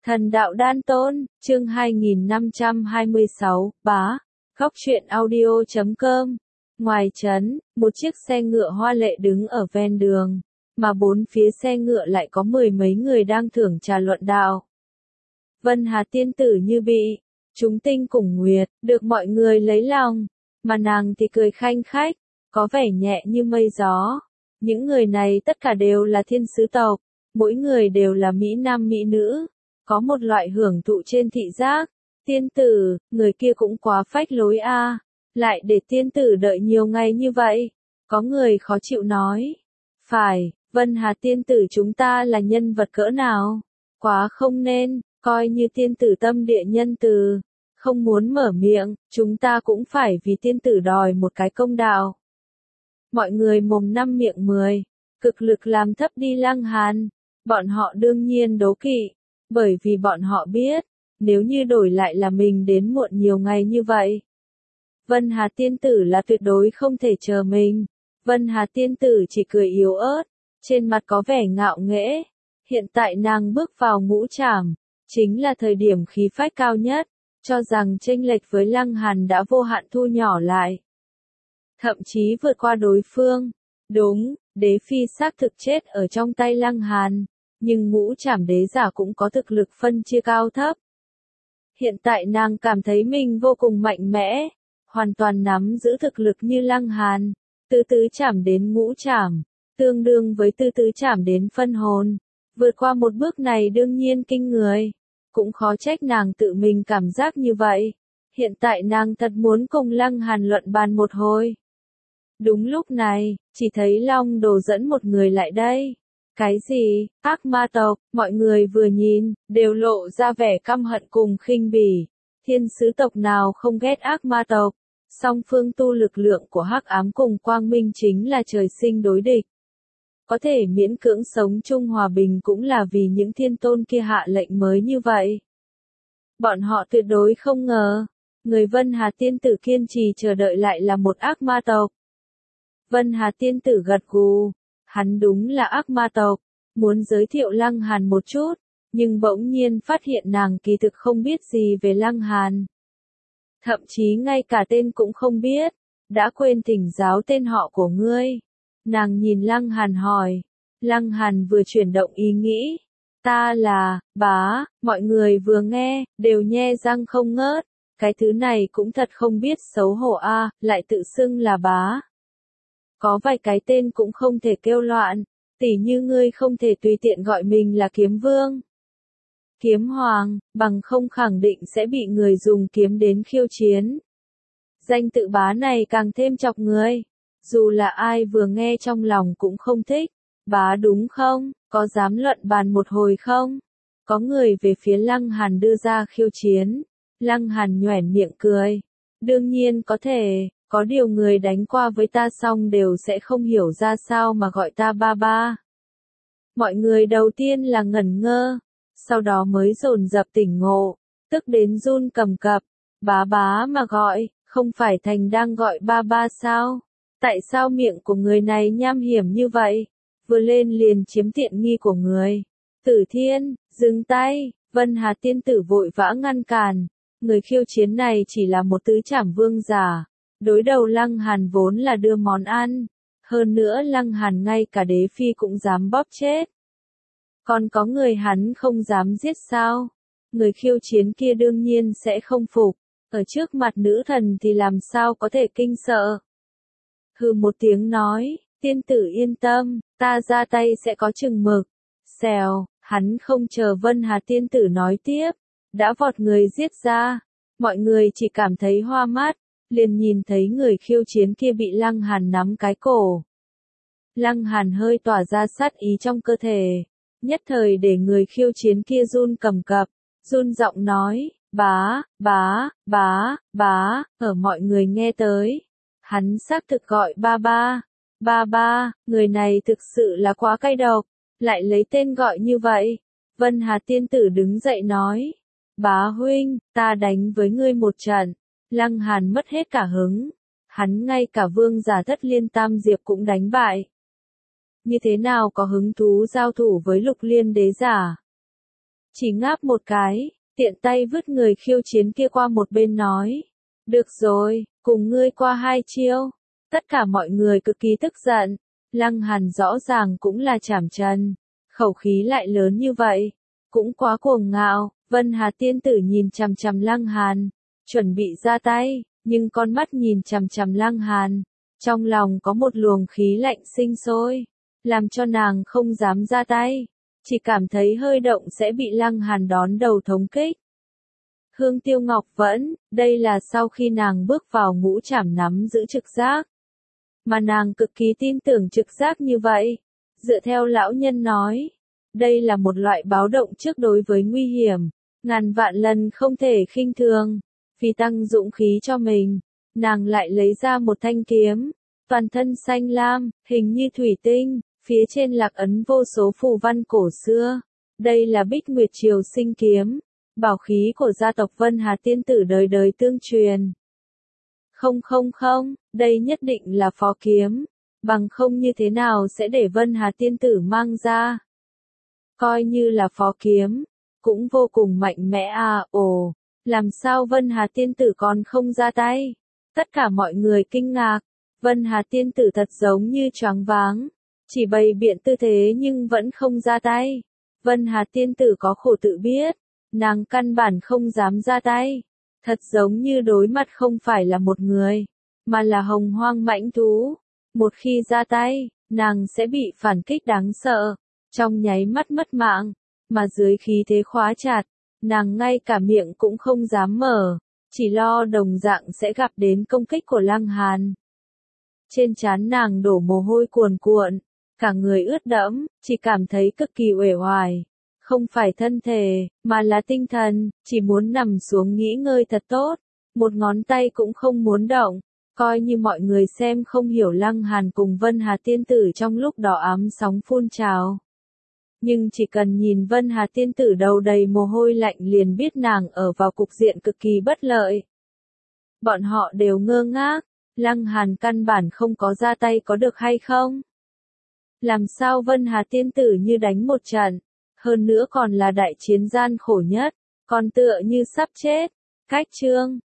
Thần đạo đan tôn, chương 2526, bá. Góc truyện audio.com. Ngoài trấn, một chiếc xe ngựa hoa lệ đứng ở ven đường, mà bốn phía xe ngựa lại có mười mấy người đang thưởng trà luận đạo. Vân Hà tiên tử như bị chúng tinh cùng nguyệt, được mọi người lấy lòng, mà nàng thì cười khanh khách, có vẻ nhẹ như mây gió. Những người này tất cả đều là thiên sứ tộc, mỗi người đều là mỹ nam mỹ nữ, có một loại hưởng thụ trên thị giác. Tiên tử, người kia cũng quá phách lối a, lại để tiên tử đợi nhiều ngày như vậy. Có người khó chịu nói. Phải, Vân Hà tiên tử chúng ta là nhân vật cỡ nào? Quá không nên, coi như tiên tử tâm địa nhân từ. Không muốn mở miệng, chúng ta cũng phải vì tiên tử đòi một cái công đạo. Mọi người mồm năm miệng 10, cực lực làm thấp đi Lăng Hàn. Bọn họ đương nhiên đố kỵ, bởi vì bọn họ biết, nếu như đổi lại là mình đến muộn nhiều ngày như vậy, Vân Hà tiên tử là tuyệt đối không thể chờ mình. Vân Hà tiên tử chỉ cười yếu ớt, trên mặt có vẻ ngạo nghễ. Hiện tại nàng bước vào ngũ trảm, chính là thời điểm khí phách cao nhất, cho rằng chênh lệch với Lăng Hàn đã vô hạn thu nhỏ lại. Thậm chí vượt qua đối phương. Đúng, đế phi xác thực chết ở trong tay Lăng Hàn, nhưng ngũ trảm đế giả cũng có thực lực phân chia cao thấp. Hiện tại nàng cảm thấy mình vô cùng mạnh mẽ, hoàn toàn nắm giữ thực lực như Lăng Hàn, từ tứ trảm đến ngũ trảm, tương đương với từ tứ trảm đến phân hồn. Vượt qua một bước này đương nhiên kinh người, cũng khó trách nàng tự mình cảm giác như vậy. Hiện tại nàng thật muốn cùng Lăng Hàn luận bàn một hồi. Đúng lúc này, chỉ thấy Long Đồ dẫn một người lại đây. Cái gì? Ác ma tộc? Mọi người vừa nhìn, đều lộ ra vẻ căm hận cùng khinh bỉ. Thiên sứ tộc nào không ghét ác ma tộc? Song phương tu lực lượng của hắc ám cùng quang minh chính là trời sinh đối địch. Có thể miễn cưỡng sống chung hòa bình cũng là vì những thiên tôn kia hạ lệnh mới như vậy. Bọn họ tuyệt đối không ngờ, người Vân Hà tiên tử kiên trì chờ đợi lại là một ác ma tộc. Vân Hà tiên tử gật gù, hắn đúng là ác ma tộc, muốn giới thiệu Lăng Hàn một chút, nhưng bỗng nhiên phát hiện nàng kỳ thực không biết gì về Lăng Hàn. Thậm chí ngay cả tên cũng không biết, đã quên thỉnh giáo tên họ của ngươi. Nàng nhìn Lăng Hàn hỏi, Lăng Hàn vừa chuyển động ý nghĩ, ta là, bá, mọi người vừa nghe, đều nhe răng không ngớt, cái thứ này cũng thật không biết xấu hổ a, lại tự xưng là bá. Có vài cái tên cũng không thể kêu loạn, tỉ như ngươi không thể tùy tiện gọi mình là kiếm vương, kiếm hoàng, bằng không khẳng định sẽ bị người dùng kiếm đến khiêu chiến. Danh tự bá này càng thêm chọc người, dù là ai vừa nghe trong lòng cũng không thích. Bá đúng không, có dám luận bàn một hồi không? Có người về phía Lăng Hàn đưa ra khiêu chiến. Lăng Hàn nhoẻn miệng cười. Đương nhiên có thể, có điều người đánh qua với ta xong đều sẽ không hiểu ra sao mà gọi ta ba ba. Mọi người đầu tiên là ngẩn ngơ, sau đó mới dồn dập tỉnh ngộ, tức đến run cầm cập. Bá bá mà gọi, không phải thành đang gọi ba ba sao? Tại sao miệng của người này nham hiểm như vậy? Vừa lên liền chiếm tiện nghi của người. Tử Thiên, dừng tay, Vân Hà tiên tử vội vã ngăn cản. Người khiêu chiến này chỉ là một tứ trảm vương giả. Đối đầu Lăng Hàn vốn là đưa món ăn. Hơn nữa Lăng Hàn ngay cả đế phi cũng dám bóp chết. Còn có người hắn không dám giết sao? Người khiêu chiến kia đương nhiên sẽ không phục. Ở trước mặt nữ thần thì làm sao có thể kinh sợ? Hừ một tiếng nói, tiên tử yên tâm, ta ra tay sẽ có chừng mực. Xèo, hắn không chờ Vân Hà tiên tử nói tiếp, đã vọt người giết ra. Mọi người chỉ cảm thấy hoa mắt, liền nhìn thấy người khiêu chiến kia bị Lăng Hàn nắm cái cổ. Lăng Hàn hơi tỏa ra sát ý trong cơ thể, nhất thời để người khiêu chiến kia run cầm cập, run giọng nói, bá, bá, bá, bá, ở mọi người nghe tới. Hắn xác thực gọi ba ba. Ba ba, người này thực sự là quá cay độc, lại lấy tên gọi như vậy. Vân Hà tiên tử đứng dậy nói, bá huynh, ta đánh với ngươi một trận. Lăng Hàn mất hết cả hứng, hắn ngay cả vương giả Thất Liên Tam Diệp cũng đánh bại. Như thế nào có hứng thú giao thủ với Lục Liên đế giả? chỉ ngáp một cái, tiện tay vứt người khiêu chiến kia qua một bên nói. Được rồi, cùng ngươi qua 2 chiêu. Tất cả mọi người cực kỳ tức giận. Lăng Hàn rõ ràng cũng là trảm trần. Khẩu khí lại lớn như vậy. Cũng quá cuồng ngạo. Vân Hà tiên tử nhìn chằm chằm Lăng Hàn. Chuẩn bị ra tay. Nhưng con mắt nhìn chằm chằm Lăng Hàn. Trong lòng có một luồng khí lạnh sinh sôi. Làm cho nàng không dám ra tay. Chỉ cảm thấy hơi động sẽ bị Lăng Hàn đón đầu thống kích. Hương Tiêu Ngọc Vẫn, đây là sau khi nàng bước vào ngũ trảm nắm giữ trực giác. Mà nàng cực kỳ tin tưởng trực giác như vậy. Dựa theo lão nhân nói, đây là một loại báo động trước đối với nguy hiểm. Ngàn vạn lần không thể khinh thường. Vì tăng dũng khí cho mình, nàng lại lấy ra một thanh kiếm. Toàn thân xanh lam, hình như thủy tinh, phía trên lạc ấn vô số phù văn cổ xưa. Đây là Bích Nguyệt Triều Sinh kiếm. Bảo khí của gia tộc Vân Hà tiên tử đời đời tương truyền. Không, đây nhất định là phó kiếm, bằng không như thế nào sẽ để Vân Hà tiên tử mang ra. Coi như là phó kiếm, cũng vô cùng mạnh mẽ à, làm sao Vân Hà tiên tử còn không ra tay? Tất cả mọi người kinh ngạc, Vân Hà tiên tử thật giống như choáng váng, chỉ bày biện tư thế nhưng vẫn không ra tay. Vân Hà tiên tử có khổ tự biết. Nàng căn bản không dám ra tay. Thật giống như đối mặt không phải là một người, mà là hồng hoang mãnh thú. Một khi ra tay, nàng sẽ bị phản kích đáng sợ, trong nháy mắt mất mạng. Mà dưới khí thế khóa chặt, nàng ngay cả miệng cũng không dám mở, chỉ lo đồng dạng sẽ gặp đến công kích của Lăng Hàn. Trên trán nàng đổ mồ hôi cuồn cuộn, cả người ướt đẫm, chỉ cảm thấy cực kỳ uể oải. Không phải thân thể, mà là tinh thần, chỉ muốn nằm xuống nghỉ ngơi thật tốt, một ngón tay cũng không muốn động, coi như mọi người xem không hiểu Lăng Hàn cùng Vân Hà tiên tử trong lúc đỏ ám sóng phun trào. Nhưng chỉ cần nhìn Vân Hà tiên tử đầu đầy mồ hôi lạnh liền biết nàng ở vào cục diện cực kỳ bất lợi. Bọn họ đều ngơ ngác, Lăng Hàn căn bản không có ra tay có được hay không? Làm sao Vân Hà tiên tử như đánh một trận? Hơn nữa còn là đại chiến gian khổ nhất, còn tựa như sắp chết. Cách chương